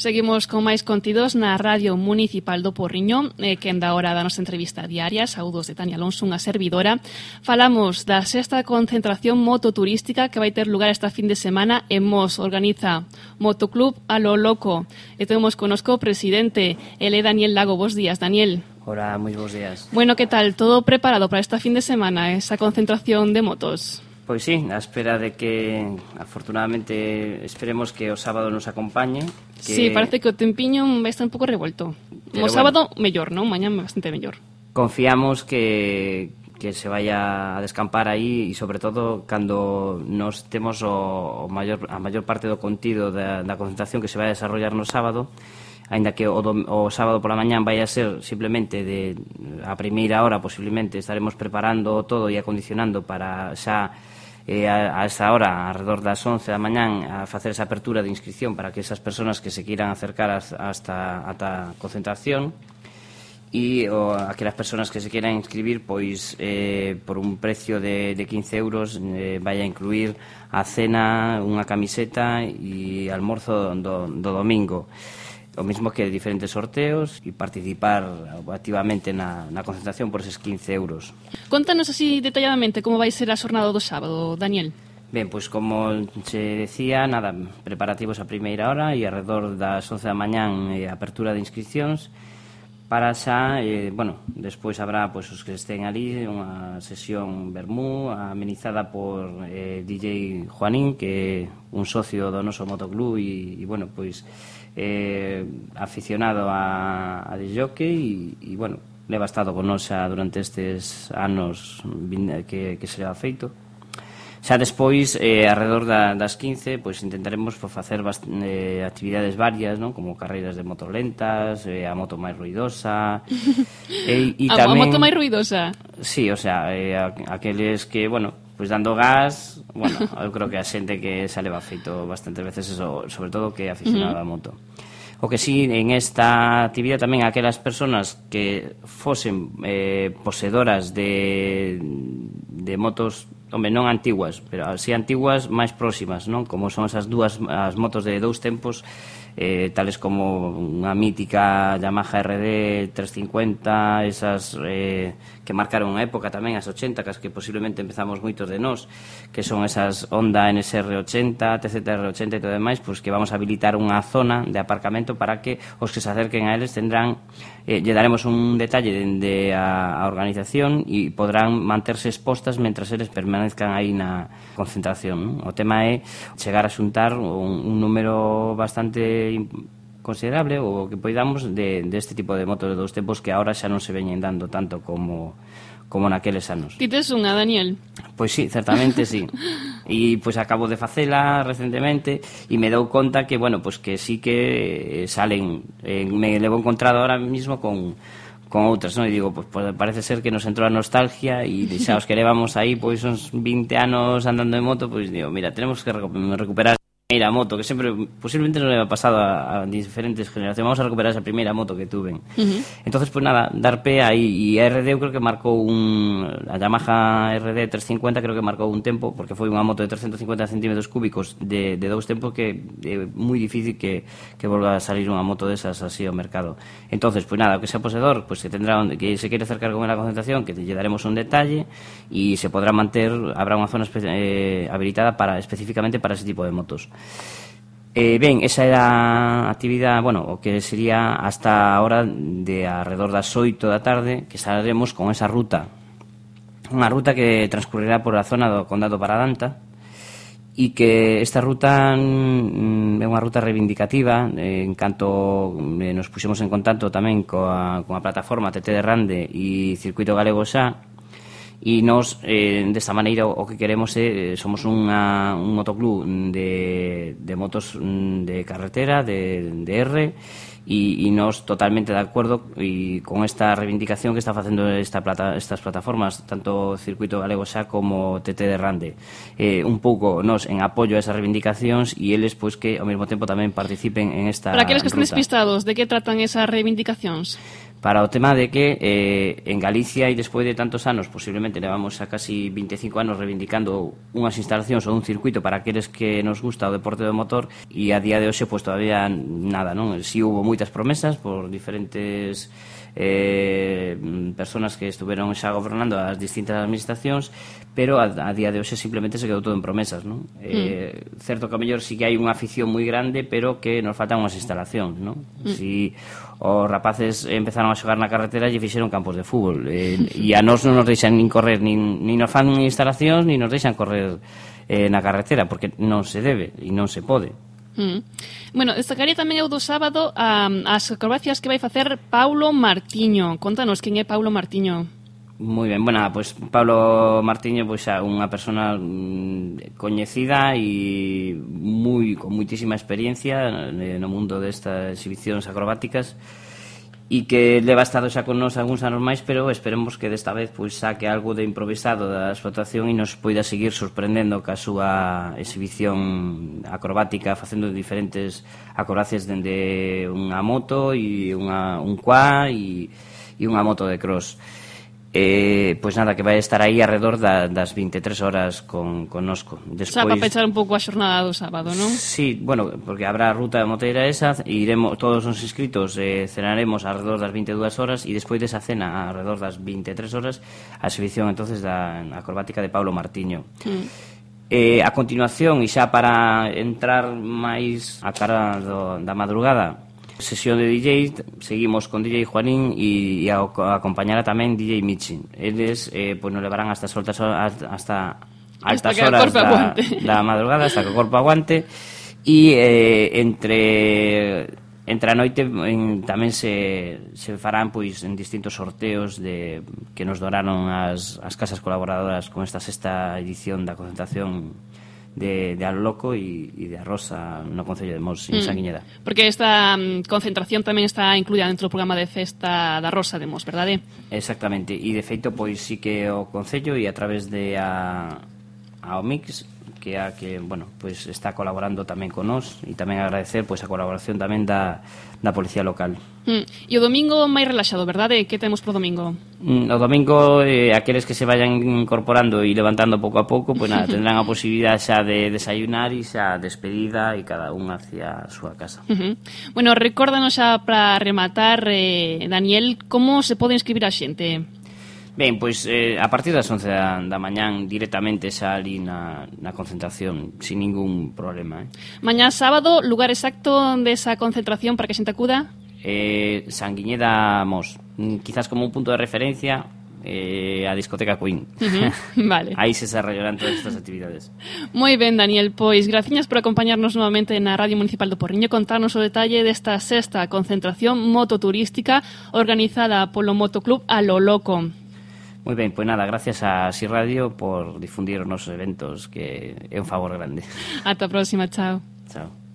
Seguimos con máis contidos na Radio Municipal do Porriño, que enda hora da nosa entrevista diaria, saúdos de Tania Alonso, unha servidora. Falamos da sexta concentración mototurística que vai ter lugar esta fin de semana en Mos. Organiza Motoclub a lo Loco. E temos conosco o presidente, ele Daniel Lago. Bos días, Daniel. Hola, moi bons días. Bueno, que tal? Todo preparado para esta fin de semana, esa concentración de motos? Pois sí, a espera de que, afortunadamente, esperemos que o sábado nos acompañe. Que... Sí, parece que o tempiño vai estar un pouco revolto. O sábado, mellor, non? Mañán bastante mellor. Confiamos que se vaya a descampar aí e, sobre todo, cando nos temos a maior parte do contido da concentración que se vai a desarrollar no sábado, aínda que o sábado pola mañán vai a ser simplemente a primeira hora, posiblemente estaremos preparando todo e acondicionando para xa a esa hora, alrededor das 11 da mañán, a facer esa apertura de inscripción para que esas personas que se queiran acercar hasta a concentración e aquelas personas que se queiran inscribir, pois por un precio de 15 euros vai a incluir a cena, unha camiseta e almorzo do domingo. O mismo que diferentes sorteos e participar activamente na concentración por eses 15 euros. Contanos así detalladamente como vai ser a xornada do sábado, Daniel. Ben, pois como se decía, nada, preparativos a primeira hora e alrededor das 11 da mañán apertura de inscripcións para xa, despois habrá pois, os que estén ali, unha sesión vermú amenizada por DJ Juanín, que é un socio do noso motoclub e pois aficionado a disjockey e leva estado con nos durante estes anos que se leva feito. Xa despois, alrededor das 15, pois intentaremos facer actividades varias, non? Como carreiras de motos lentas, a moto máis ruidosa. A moto máis ruidosa? Sí, o sea, aqueles que, pois dando gas, eu creo que a xente que se leva feito bastantes veces eso, sobre todo que é aficionado á moto. O que sí, en esta actividade tamén aquelas persoas que fosen poseedoras de motos, non antiguas, pero así antiguas máis próximas, non? Como son esas as motos de dous tempos, tales como unha mítica Yamaha RD 350, esas que marcaron unha época tamén, as 80, que posiblemente empezamos moitos de nós, que son esas Honda NSR 80, TZR 80 e todo demais, pois que vamos a habilitar unha zona de aparcamento para que os que se acerquen a eles tendrán, lle daremos un detalle dende a organización e podrán manterse expostas mentras eles permanezcan aí na concentración, non? O tema é chegar a xuntar un número bastante considerable o que poidamos deste tipo de motos de dous tempos que agora xa non se veñen dando tanto como naqueles anos. Ti tes unha, Daniel? Pois sí, certamente sí. E pois acabo de facela recentemente e me dou conta que, pois que sí que salen, me levo encontrado ahora mismo con outras, non? E digo, pois parece ser que nos entrou a nostalgia e xa os que levamos aí pois uns 20 anos andando en moto, pois digo, mira, tenemos que recuperar primeira moto, que sempre, posiblemente non le ha pasado a diferentes generacións, vamos a recuperar esa primeira moto que tuven. Entonces, pues nada, dar pé aí, e a RD eu creo que marcou a Yamaha RD 350 creo que marcou un tempo, porque foi unha moto de 350 centímetros cúbicos de dous tempos que é moi difícil que volva a salir unha moto desas así ao mercado. Entonces, pues nada, o que sea poseedor, pues que tendrá que se quere acercar con a concentración, que lle daremos un detalle e se podrá manter, habrá unha zona habilitada especificamente para ese tipo de motos. Ben, esa era a actividade, o que sería hasta a hora de alrededor das 8 da tarde, que salaremos con esa ruta, unha ruta que transcurrirá por a zona do Condado Paradanta, e que esta ruta é unha ruta reivindicativa, en canto nos puxemos en contacto tamén coa plataforma TT de Rande e Circuito Galego Xa, e nós, desta maneira, o que queremos é, somos un motoclub de motos de carretera, de R, e nós totalmente de acordo e con esta reivindicación que está facendo estas plataformas, tanto Circuito Galego Xa como TT de Rande, un pouco nós en apoio a esas reivindicacións e eles pois que ao mesmo tempo tamén participen en esta ruta. Para aqueles que están despistados, de que tratan esas reivindicacións? para o tema de que en Galicia, e despois de tantos anos, posiblemente levamos a casi 25 anos reivindicando unhas instalacións ou un circuito para aqueles que nos gusta o deporte do motor, e a día de hoxe pues todavía nada, non? Si hubo moitas promesas por diferentes personas que estuveron xa gobernando as distintas administracións, pero a día de hoxe simplemente se quedou todo en promesas, non? Certo que a mellor sí que hai unha afición moi grande, pero que nos faltan unhas instalacións, non? Si os rapaces empezaron a xogar na carretera e fixeron campos de fútbol, e a nós non nos deixan nin correr, nin nos fan instalacións, nin nos deixan correr na carretera, porque non se debe e non se pode. Bueno, destacaría tamén eu do sábado as acrobacias que vai facer Paulo Martiño. Contanos quen é Paulo Martiño. Moi ben, bueno, pues Pablo Martiño pois é unha persona coñecida e con moitísima experiencia no mundo destas exhibicións acrobáticas, e que leva estado xa con nos algúns anos máis, pero esperemos que desta vez pois saque algo de improvisado da explotación e nos poida seguir sorprendendo ca súa exhibición acrobática, facendo diferentes acrobacias dende unha moto e un quad e unha moto de cross. Pois nada, que vai estar aí alrededor das 23 horas connosco. Xa para pechar un pouco a xornada do sábado, non? Sí, bueno, porque habrá ruta moteira esa, e iremos, todos os inscritos cenaremos alrededor das 22 horas, e despois desa cena alrededor das 23 horas a exhibición entonces da acrobática de Paulo Martiño. A continuación, e xa para entrar máis a cara da madrugada, sesión de DJ, seguimos con DJ Juanín e acompañará tamén DJ Michi. Eles pois nos levarán hasta altas horas da madrugada, hasta que o corpo aguante, e entre a noite tamén se farán pois en distintos sorteos que nos donaron as casas colaboradoras con esta sexta edición da concentración de Al Loco e de Arrosa no Concello de Mos, en Sanguiñeda. Porque esta concentración tamén está incluída dentro do programa de festa da Rosa de Mos, verdade? Exactamente, e de feito pois sí que o Concello, e a través de ao Mix, que bueno, pois está colaborando tamén con nós, e tamén agradecer pois a colaboración tamén da Policía Local. E o domingo máis relaxado, verdade? Que temos pro domingo? O domingo, aqueles que se vayan incorporando e levantando pouco a pouco, pois nada, tendrán a posibilidade xa de desayunar e xa despedida, e cada un hacia a súa casa. Bueno, recórdanos xa para rematar, Daniel, como se pode inscribir a xente? Ben, pois a partir das 11 da mañán directamente xa ali na concentración, sin ningún problema. Mañá sábado, lugar exacto desa concentración para que a xente acuda? Sanguiñeda Mos, quizás como un punto de referencia, a discoteca Queen. Vale. Aí se desarrollarán todas estas actividades. Moi ben, Daniel, pois graciñas por acompañarnos novamente na Radio Municipal do Porriño, contarnos o detalle desta sexta concentración mototurística organizada polo Motoclub A Lo Loco. Moi ben, pois nada, gracias a Si Radio por difundir os nosos eventos, que é un favor grande. Ata a próxima, chao. Chao.